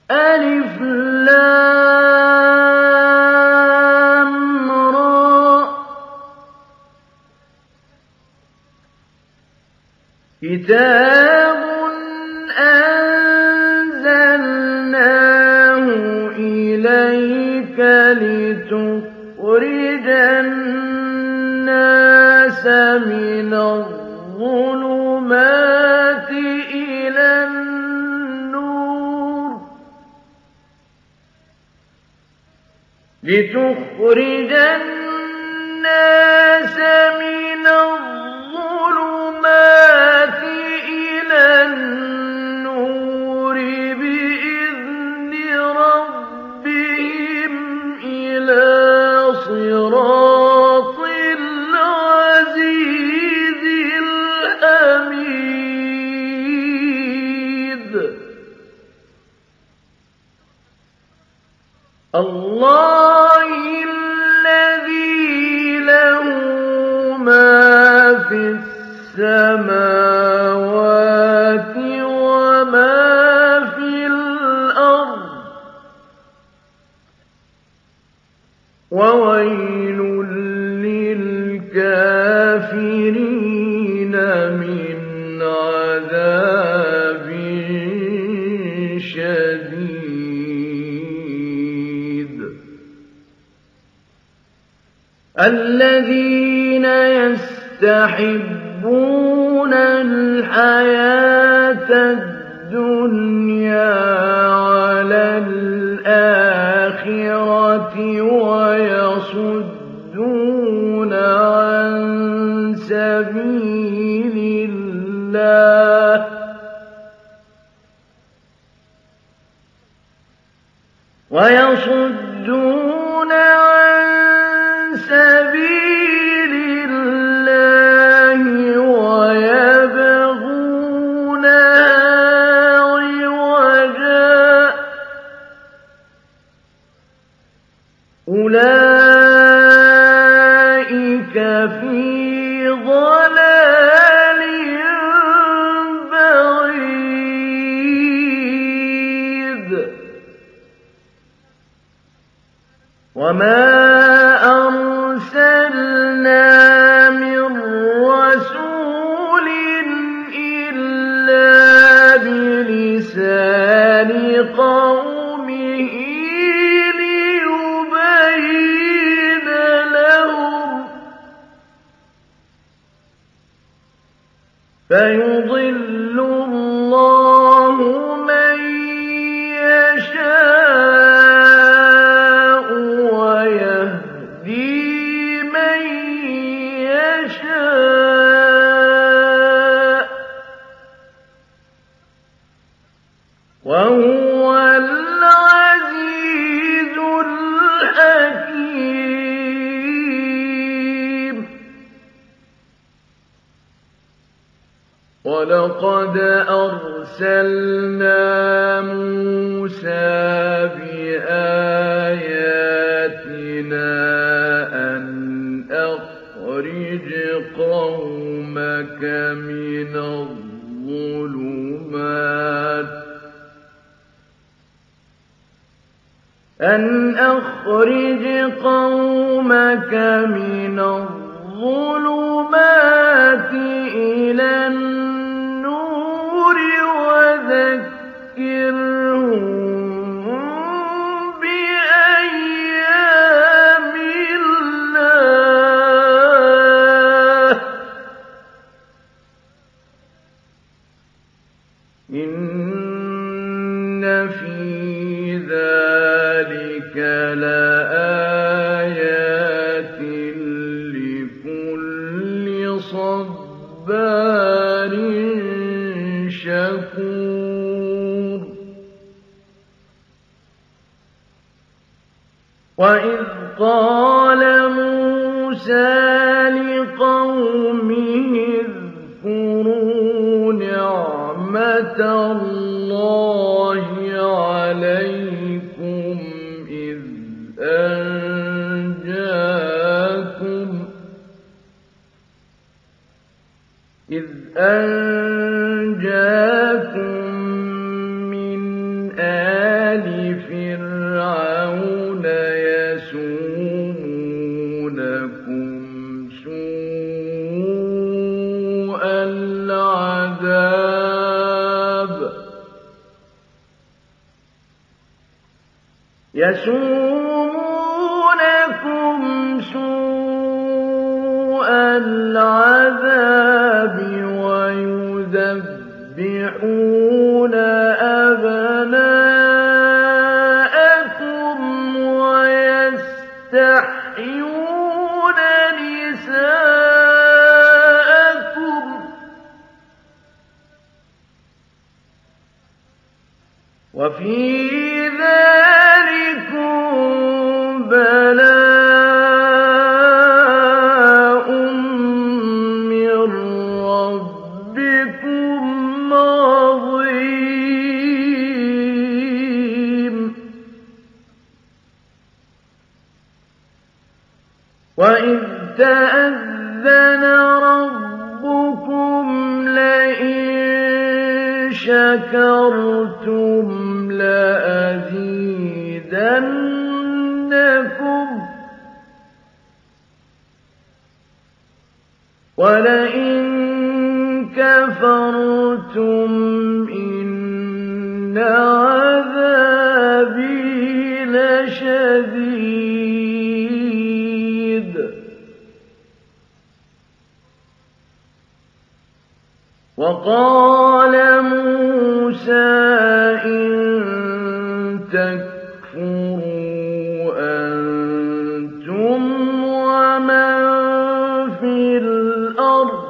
ألف لام را كتاب أنزلناه إليك لتخرج الناس من الظلمات إلى النور بإذن ربهم إلى صراط العزيز الحميد الله الذي له ما في السماوات وما في الأرض وويل للكافرين من عذاب شديد الذين يستحبون الحياة الدنيا على الآخرة ويصدون عن سبيل الله ويبغونها عوجا أولئك في ضلال بعيد وما أرسلنا من رسول إلا بلسان قومه ليبين لهم فيضل الله من يشاء ويهدي من يشاء وهو العزيز الحكيم ولقد أرسلنا موسى بآياتنا أن أخرج قومك من الظلمات إلى النور وذكرهم بأيام الله إن في ذلك لآيات لكل صبار شكور وإذ قال موسى لقومه اذكروا نعمة الله عليكم إذ أنجاكم من آل يسومونكم سوء العذاب ويذبحون أبناءكم ويستحيون نساءكم وفي ذلكم بلاء من ربكم عظيم وإذ تأذن ربكم لئن شكرتم لأزيدنكم ولئن كفرتم إن عذابي لشديد وقال موسى إن تكفروا أنتم ومن في الأرض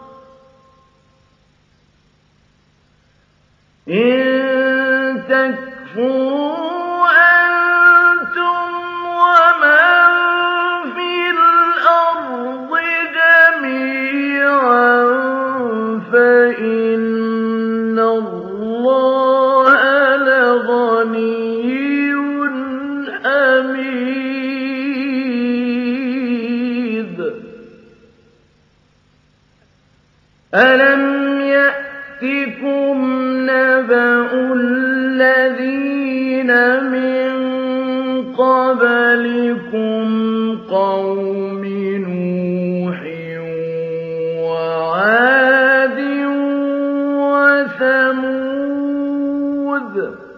جميعا فإن الله لغني حميد ألم يأتكم نبأ الذين من قبلكم قوم نوح وعاد وثمود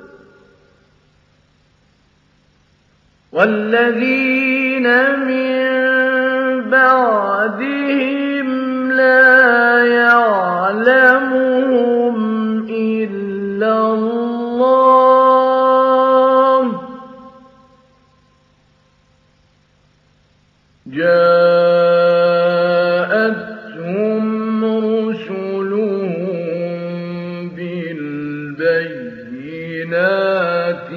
والذين من بعدهم لا يعلمهم إلا الله جاءتهم رسلهم بالبينات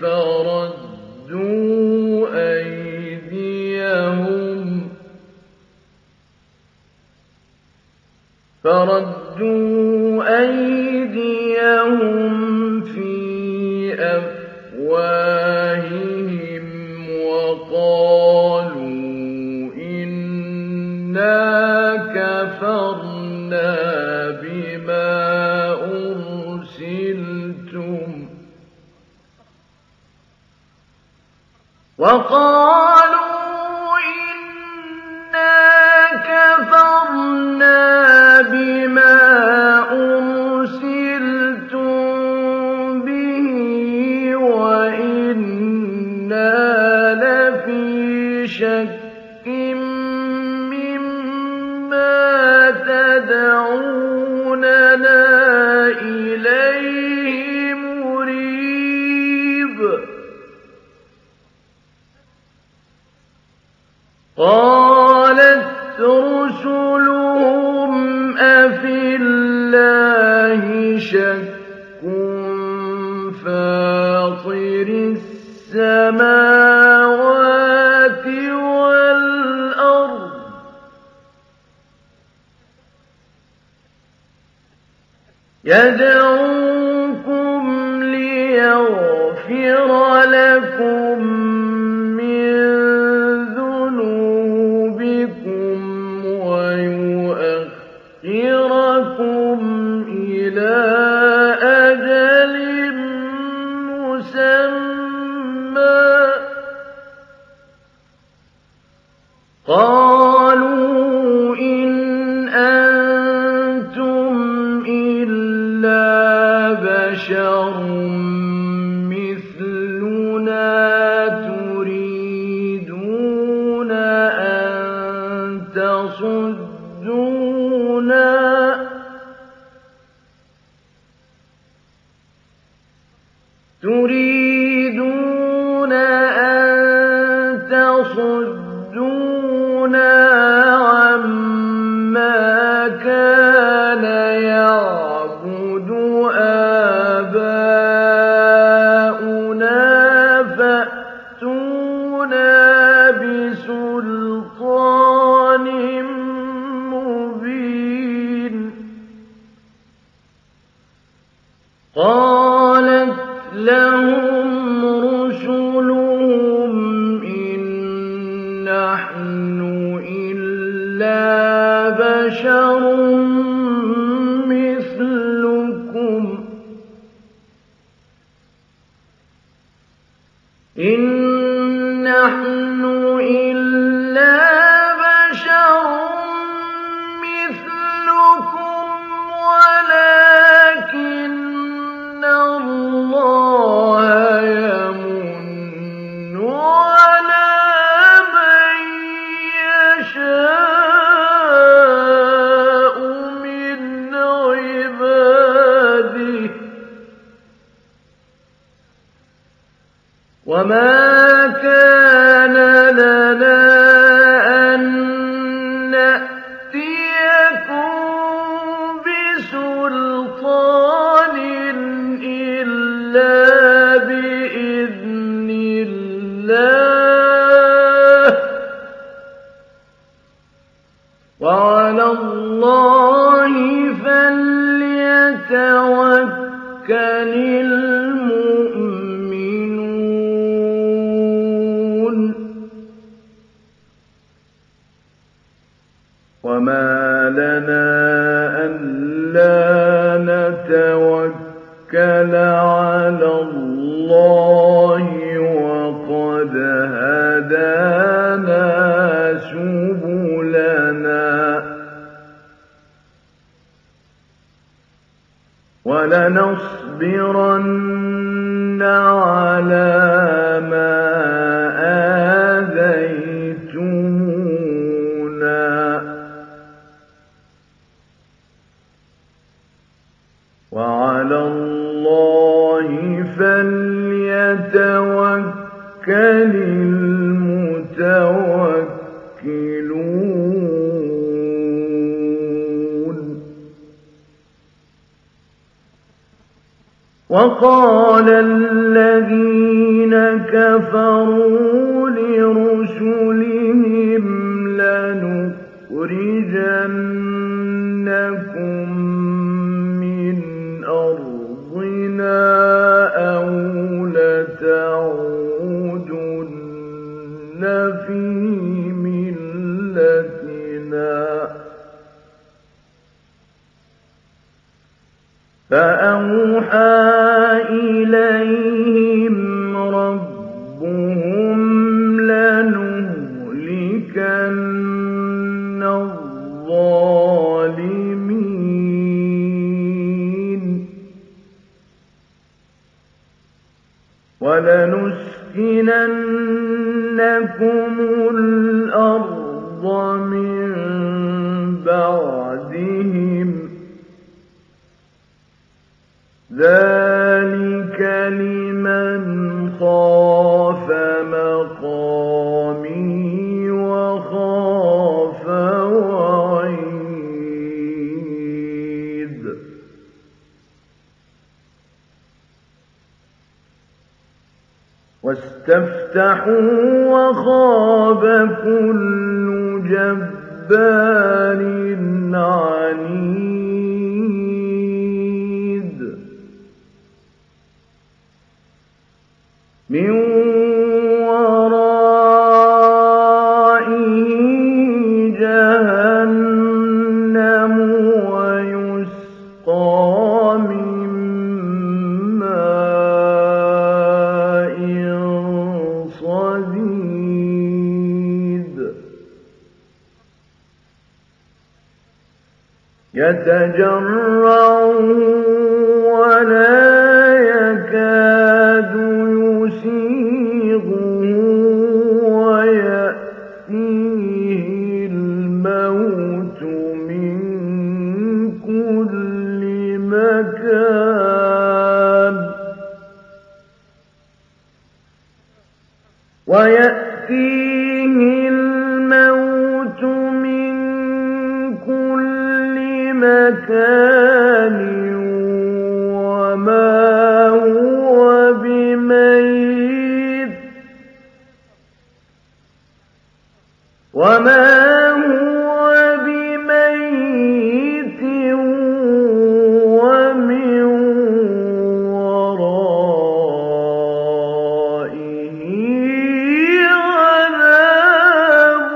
فردوا أيديهم في أفواههم وقالوا إنا كفرنا بما أرسلتم به وإنا لفي شك مما تدعوننا إليه مريب قالت رسلهم أفي الله شك فاطر السماوات والأرض يدعوكم ليغفر لكم من ذنوبكم ويؤخركم إلى أجل مسمى قالوا إن أنتم إلا بشر مثلنا تريدون أن تصدونا عما كان يعبد آباؤنا فأتونا بسلطان مبين. قالت لهم رسلهم إن نحن إلا بشر مثلكم ولكن الله يمن على من يشاء من عباده وما كان لنا أن نأتيكم بسلطان إلا بإذن الله وعلى الله فليتوكل المؤمنون. وما لنا ألا نتوكل على الله وقد هدانا سبلنا ولنصبرن على ما آذيتمونا وعلى الله فليتوكل المتوكلون. وقال الذين كفروا لرسلهم لنخرجنكم من أرضنا أو لتعودن في ملتنا فأوحى إليهم ربهم لنهلكن الظالمين ولنسكننكم الأرض من بعدهم ذلك لمن خاف مقامي وخاف وعيد. واستفتحوا وخاب كل جبار عنيد. من ورائه جهنم ويسقى من ماء صديد يتجرعه ولا يكاد يسيغه ويأتيه الموت من كل مكان ويأتيه الموت من كل مكان وما هو بميت ومن ورائه عذاب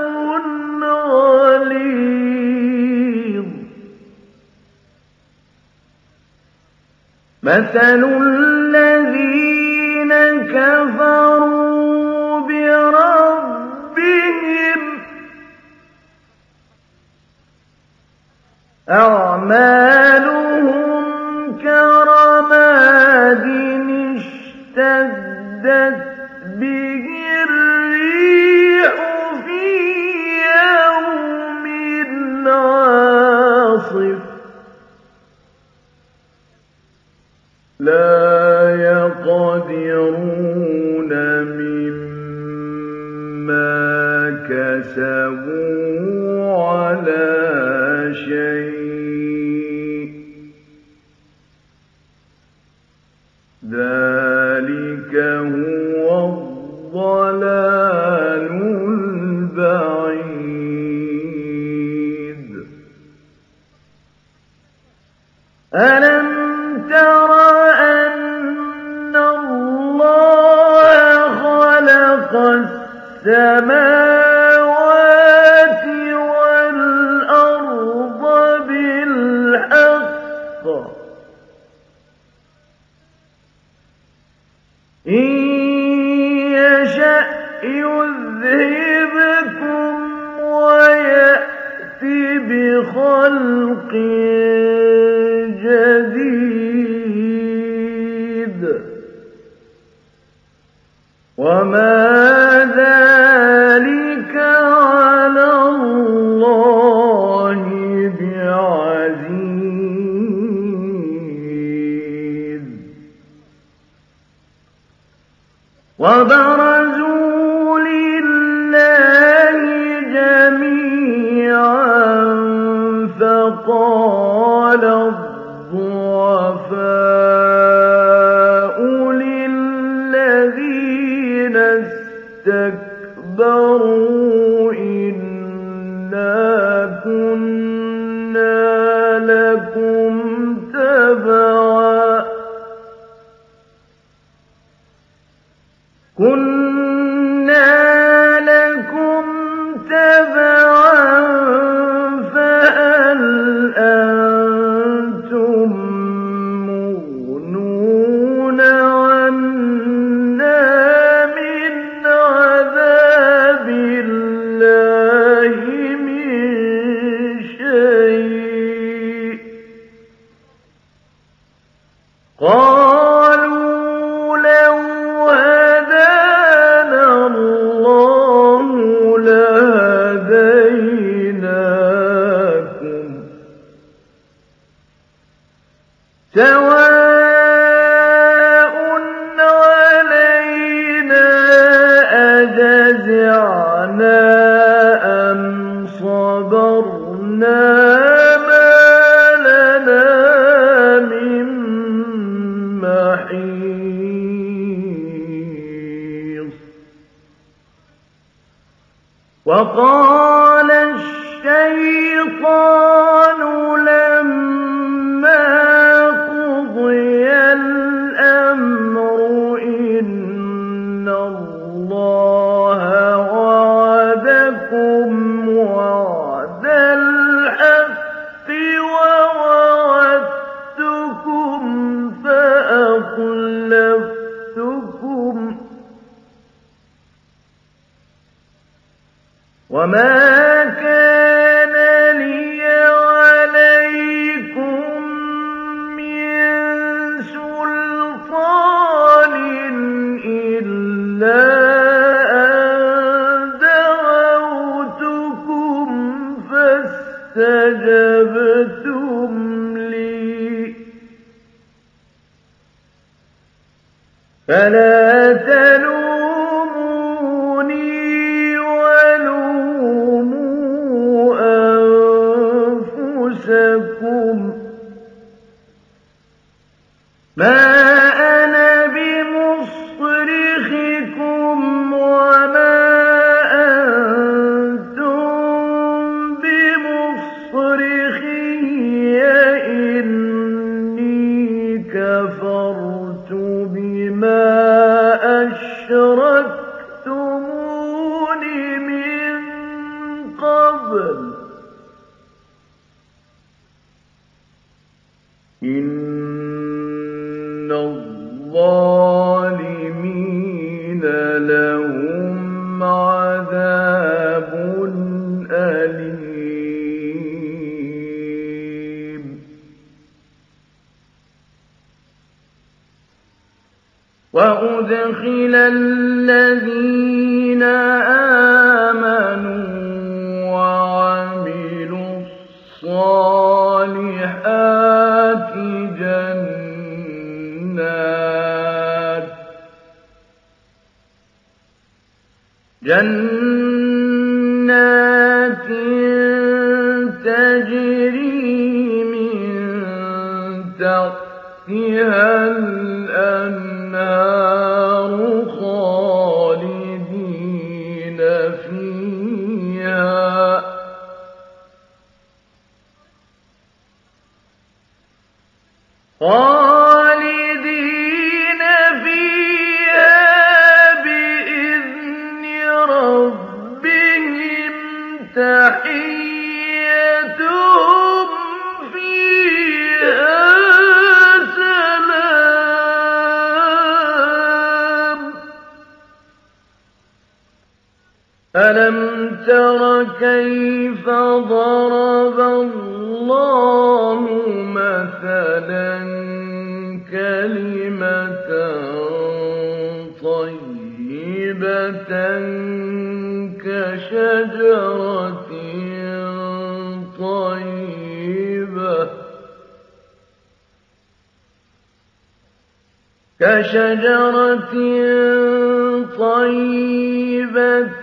غليظ. مثل الذين كفروا بربهم أعمالهم كرماد اشتدت به الريح في يوم عاصف لا يقدرون مما كسبوا على شيء ذلك هو الضلال البعيد. ألم تر أن الله خلق السماوات والأرض بالحق إن يشأ يذهبكم ويأت بخلق جديد وما ذلك على الله بعزيز. وبرزوا لله جميعا فقال الضعفاء للذين استكبروا إنا كنا لكم تبعا فهل أنتم مغنون عنا من عذاب الله من شيء قالوا لو هدانا الله لهديناكم سواء علينا أجزعنا أم صبرنا ما لنا من محيص. وقال الشيطان لما قضي الأمر إن الله وعدكم وعد الحق ووعدتكم فأخلفتكم وما كان لي عليكم من سلطان إلا أن دعوتكم فاستجبتم لي فلا تلوموني وأدخل الذين آمنوا وعملوا الصالحات جنات تجري من تحتها الأنهار خالدين فيها بإذن ربهم تحيتهم فيها سلام. ألم تر كيف ضرب الله مثلا كلمة طيبة كشجرة طيبة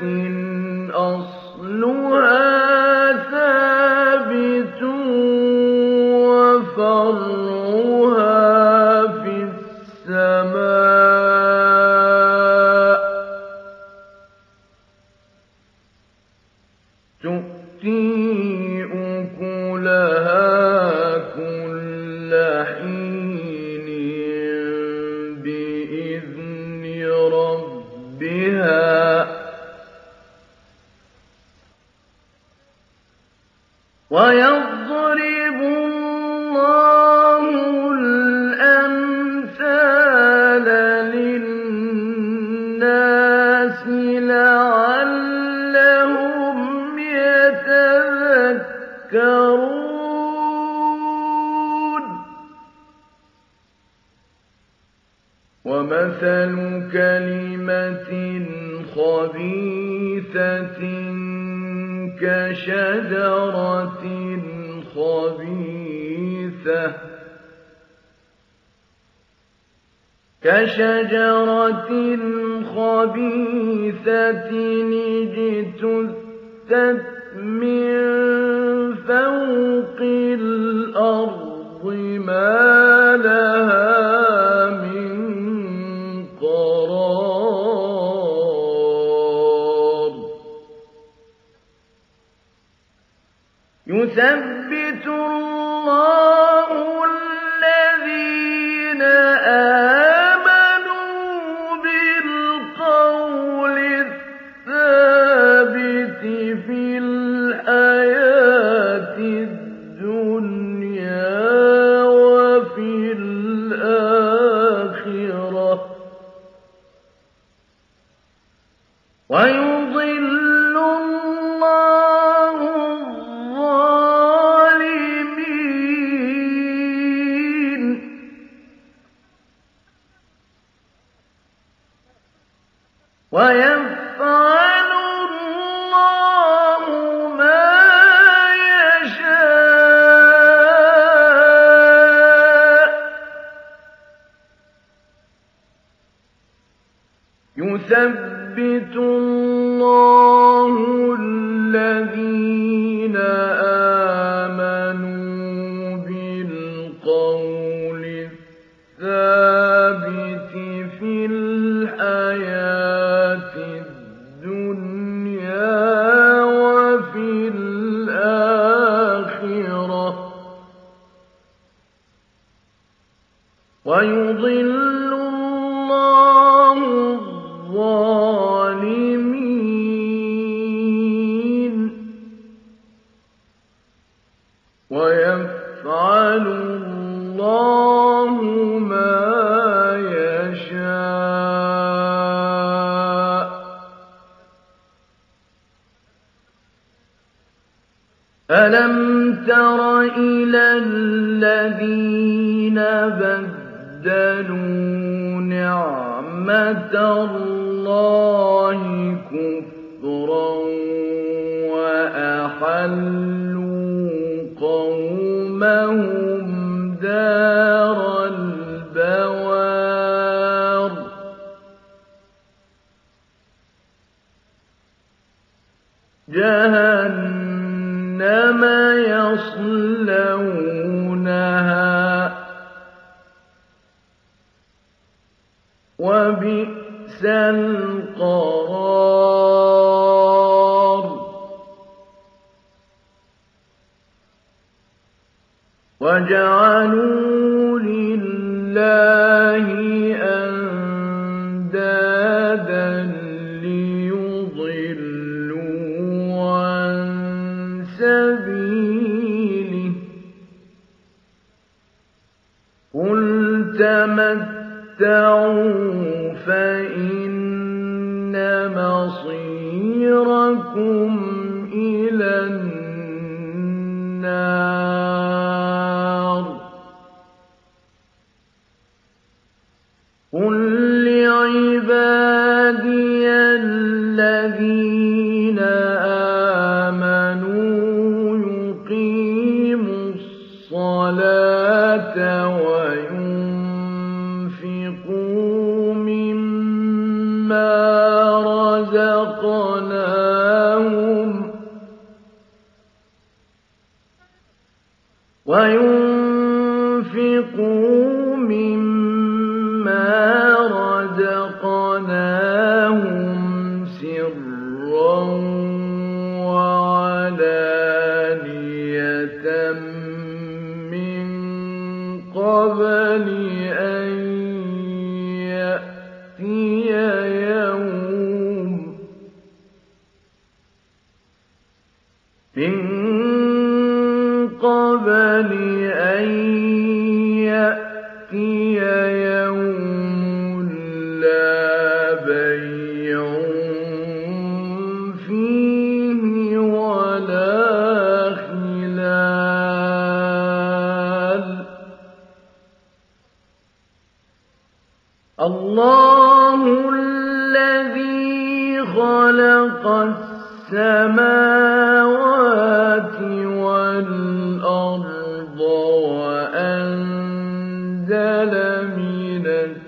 أصلها ثابت وفرعها في السماء تؤتي أكلها كل حين بإذن ربها ويضرب الله الأمثال للناس لعلهم يتذكرون. ومثل كلمة خبيثة كشجرة خبيثة اجتثت من فوق الأرض ما لها من قرار. يثبت الله الذين آمنوا بالقول الثابت في الحياة الدنيا وفي الآخرة ويضل الله الظالمين. ويفعل الله ما يشاء. يثبت الله الذين آمنوا بالقول الثابت في الحياة الدنيا وفي الآخرة ويضل الله الظالمين. ويفعل الله ما يشاء. ألم تر إلى الذين بدلوا نعمة رَحْمَةَ اللَّهِ كُفْرًا وَأَحَلُّوا قَوْمَهُمْ دَارَ الْبَوَارِ جَهَنَّمَ يَصْلَوْنَهَا وَبِئْسَ الْقَرَارُ وَجَعَلُوا لِلَّهِ أَندَادًا لِّيُضِلُّوا عَن سَبِيلِهِ ۗ قُلْ تَمَتَّعُوا فَإِنَّ مَصِيرَكُمْ إِلَى النَّارِ قُل لِّعِبَادِيَ الَّذِينَ آمَنُوا يُقِيمُوا الصَّلَاةَ وَيُنفِقُوا مِمَّا رَزَقْنَاهُمْ سِرًّا وَعَلَانِيَةً مِّن قَبْلِ أَن يَأْتِيَ يَوْمٌ لَّا بَيْعٌ فِيهِ وَلَا خِلَالٌ اللَّهُ الَّذِي خَلَقَ السَّمَاوَاتِ وَالْأَرْضَ وَأَنزَلَ مِنَ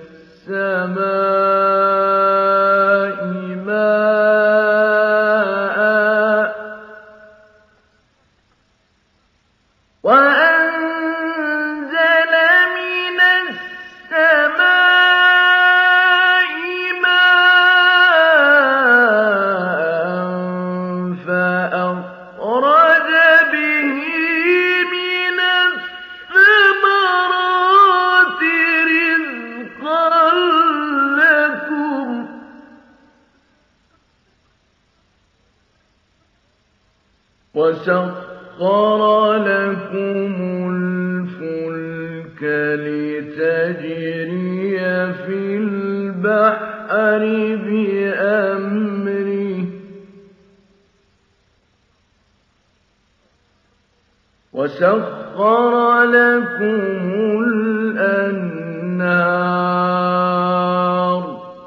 السَّمَاءِ مَاءً فَأَخْرَجَ بِهِ مِنَ الثَّمَرَاتِ رِزْقًا لَّكُمْ ۖ وَسَخَّرَ لَكُمُ الْفُلْكَ لِتَجْرِيَ فِي الْبَحْرِ بِأَمْرِهِ ۖ وَسَخَّرَ لَكُمُ الْأَنْهَارَ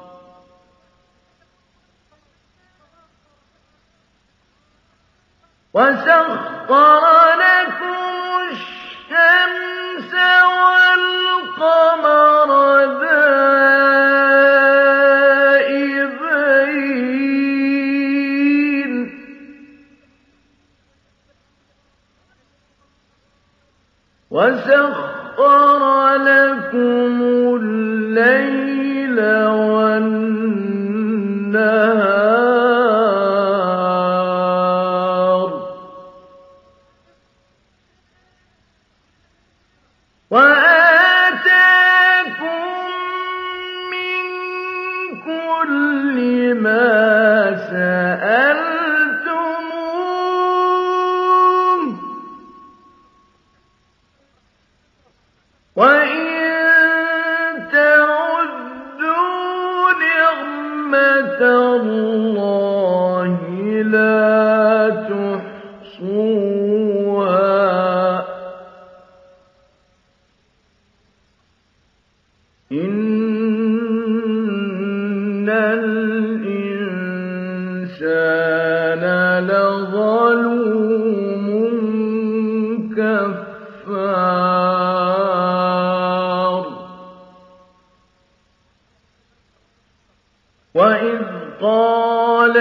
وَسَخَّرَ لَكُمُ الشَّمْسَ وَالْقَمَرَ دَائِبَيْنِ ۖ وَسَخَّرَ لَكُمُ اللَّيْلَ وَالنَّهَارَ وَآتَاكُم مِّن كُلِّ مَا سَأَلْتُمُوهُ ۚ وَإِن تَعُدُّوا نِعْمَةَ اللَّهِ لَا تُحْصُوهَا ۗ إِنَّ الْإِنسَانَ لَظَلُومٌ كَفَّارٌ وَإِذْ قَالَ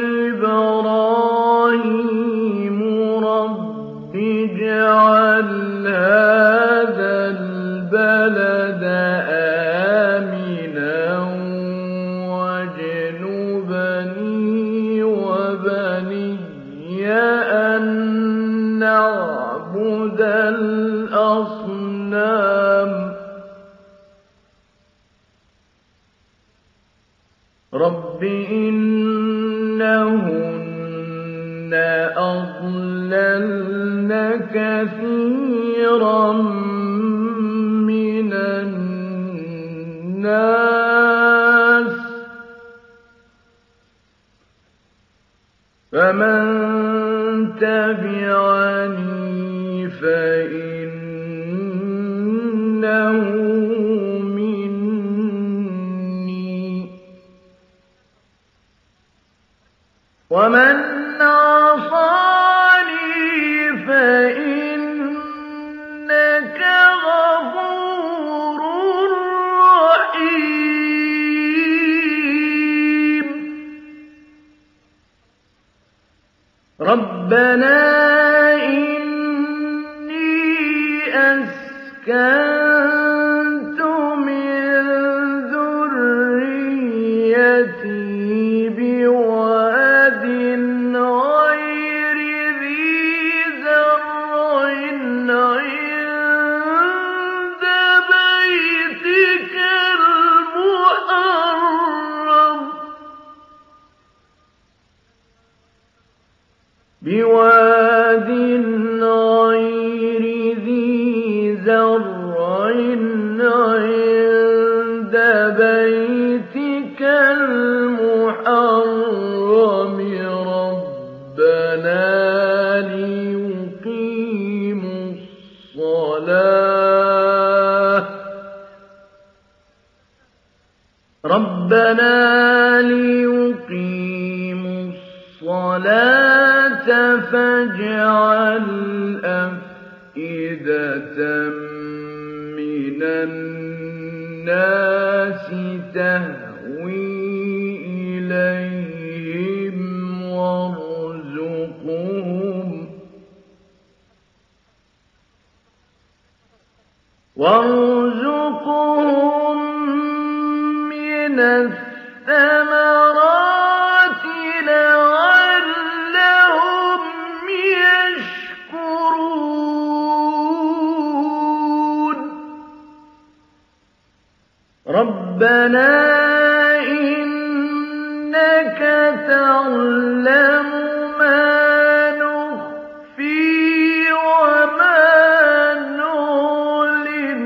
إِبْرَاهِيمُ رَبِّ اجْعَلْ هَٰذَا الْبَلَدَ آمِنًا وَاجْنُبْنِي وَبَنِيَّ أَن نَّعْبُدَ الْأَصْنَامَ رَبِّ إِنَّهُنَّ أَضْلَلْنَ كَثِيرًا مِّنَ النَّاسِ فَمَن تَبِعَنِي فَإِنَّهُ وَمَنْ عَصَانِي فَإِنَّكَ غَفُورٌ رَّحِيمٌ رَبَّنَا إِنِّي أَسْكَنتُ مِن ذُرِّيَّتِي بِوَادٍ غَيْرِ ذِي زَرْعٍ عِندَ بَيْتِكَ الْمُحَرَّمِ رَبَّنَا لِيُقِيمُوا الصَّلَاةَ فَاجْعَلْ أَفْئِدَةً مِّنَ النَّاسِ تَهْوِي إِلَيْهِمْ وارزقهم من الثمرات لعلهم يشكرون ربنا إنك تعلم ما نخفي وما نعلن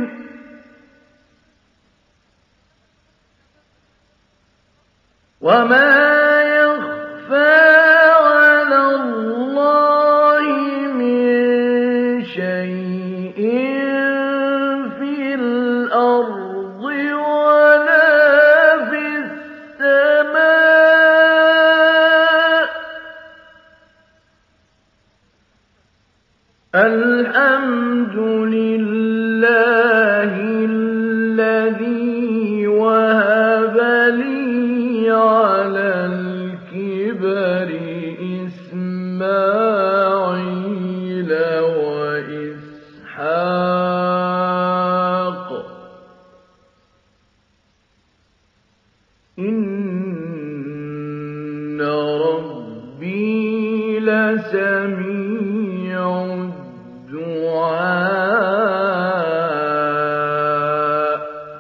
وما يخفى على الله من شيء في الأرض ولا في السماء الحمد لله الذي وهب لي على الكبر إسماعيل وإسحاق إن ربي لسميع الدعاء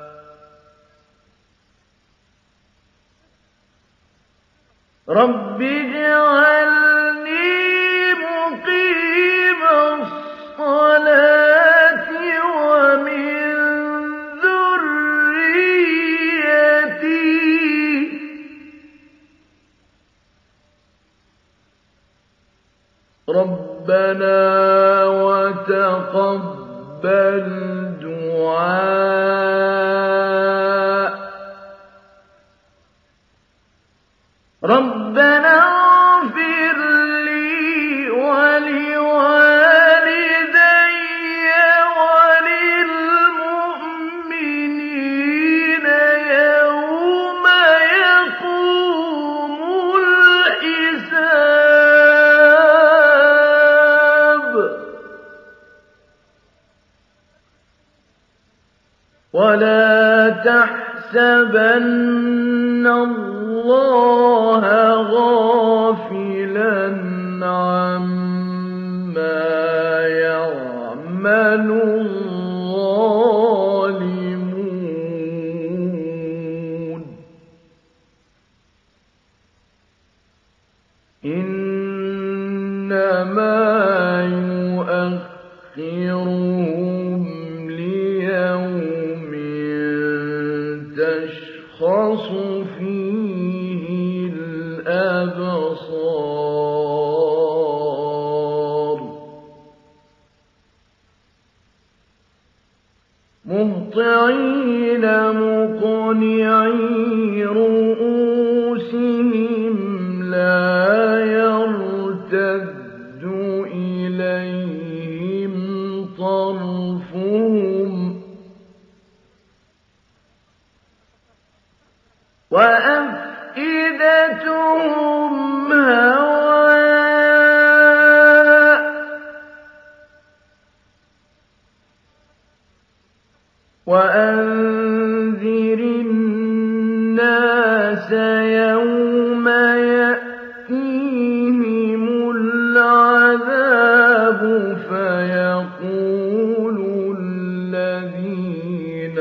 رب اجعلني مقيم الصلاة ومن ذريتي ربنا وتقبل دعاء ربنا اغفر لي ولوالدي وللمؤمنين يوم يقوم الحساب ولا تحسبن الله غافلا عما يعمل الظالمون إنما يؤخرهم ليوم تشخص فيه الأبصار مهطعين مقنعي رؤوسهم لا يرتد إليهم طرفهم وأفئدتهم هواء وأنذر الناس يوم يأتيهم العذاب فيقول الذين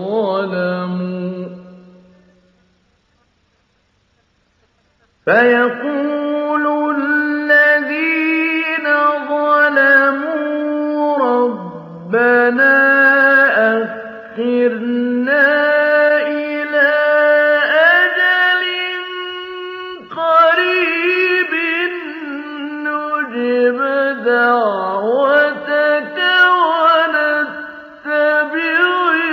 ظلموا ربنا أخرنا إلى أجل قريب نجب دعوتك ونتبع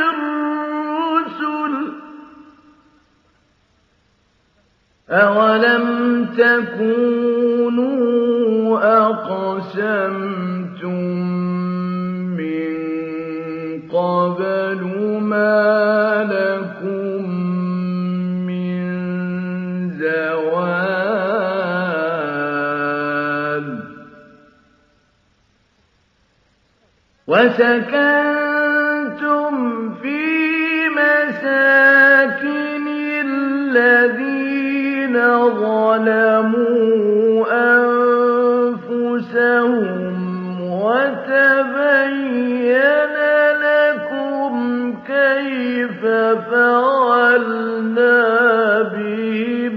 الرسل أولم تكونوا أقسمتم من قبل ما لكم من زوال وسكنتم في مساكن الذين ظلموا أنفسهم وتبين لكم كيف فعلنا بهم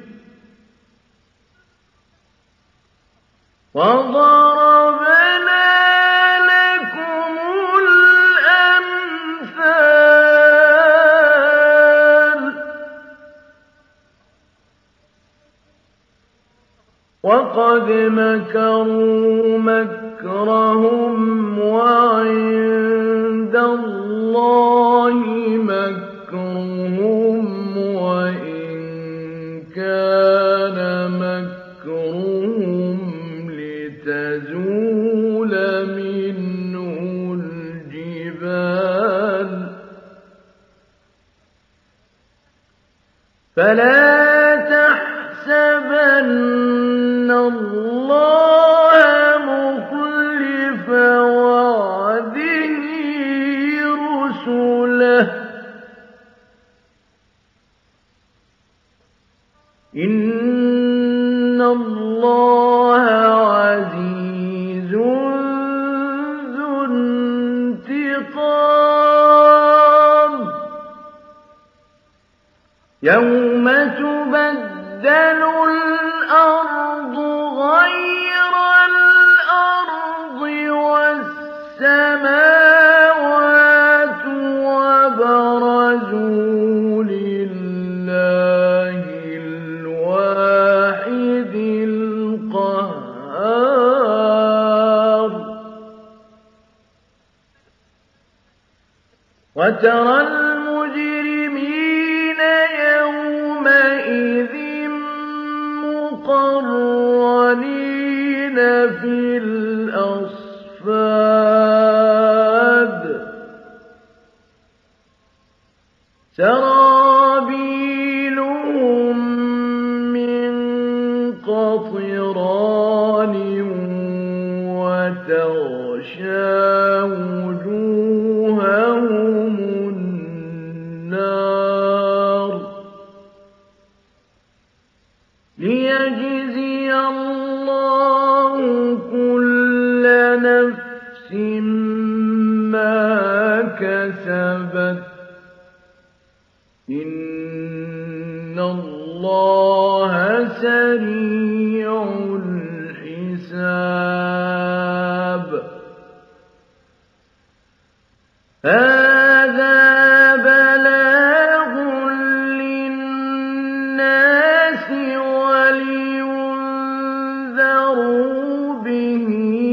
وضربنا لكم الأمثال وقد مكروا مكرهم وعند الله مكرهم وإن كان مكرهم لتزول منه الجبال فلا تحسبن الله مخلف وعده رسله إن الله عزيز ذو انتقام يوم تبدل الأرض غير الأرض والسماوات وبرزوا لله الواحد القهار وترى المجرمين يومئذ مقرنين في الأصفاد سرابيلهم من قطران وتغشى وجوههم النار ليجزي الله كل نفس ما كسبت إن الله سريع الحساب هذا بلاغ للناس ولينذروا به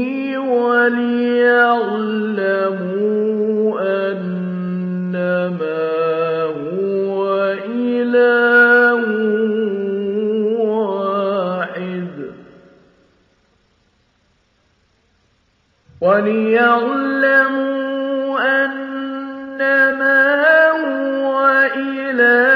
وليعلموا أنما هو إله واحد وليعلموا أنما هو إله